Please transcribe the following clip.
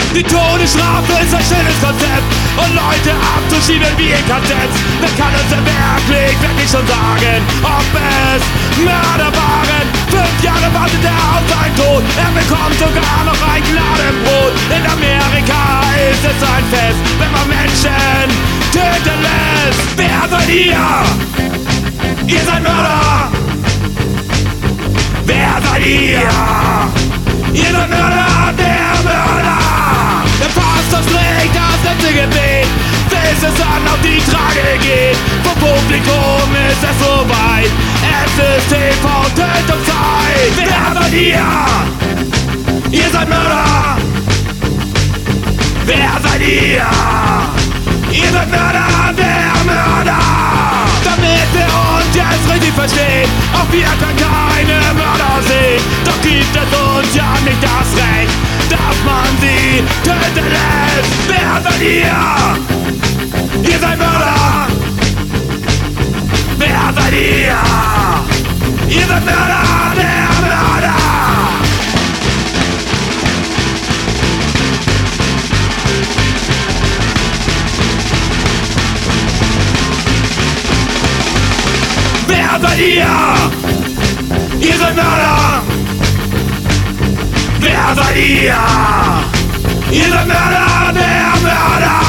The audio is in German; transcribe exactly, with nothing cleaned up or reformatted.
Die Todesstrafe ist ein schönes Konzept und Leute abzuschieben wie in K Zs. Wer kann uns denn wirklich, wirklich schon sagen, ob es Mörder waren? Fünf Jahre wartet er auf seinen Tod, er bekommt sogar noch ein Gnadenbrot. In Amerika ist es ein Fest, wenn man Menschen töten lässt. Wer seid ihr? Ihr seid Mörder! Wer seid ihr? Ihr seid Mörder, der Mörder! Der Pastor spricht das letzte Gebet, bis es dann auf die Trage geht. Vom Publikum ist es soweit, es ist T V-Tötungszeit. Wer seid ihr? Ihr seid Mörder! Wer seid ihr? Ihr seid Mörder, der Mörder! Damit wir uns jetzt richtig verstehen, auch wir können keine Mörder sehen. Doch gibt es uns ja nicht das Recht, dass man sie töten lässt. Wer seid ihr? Ihr seid Mörder! Wer seid ihr? Ihr seid Mörder, der Mörder! Wer seid ihr? Ihr seid Mörder! Wer seid ihr? Ihr seid Mörder, der Mörder!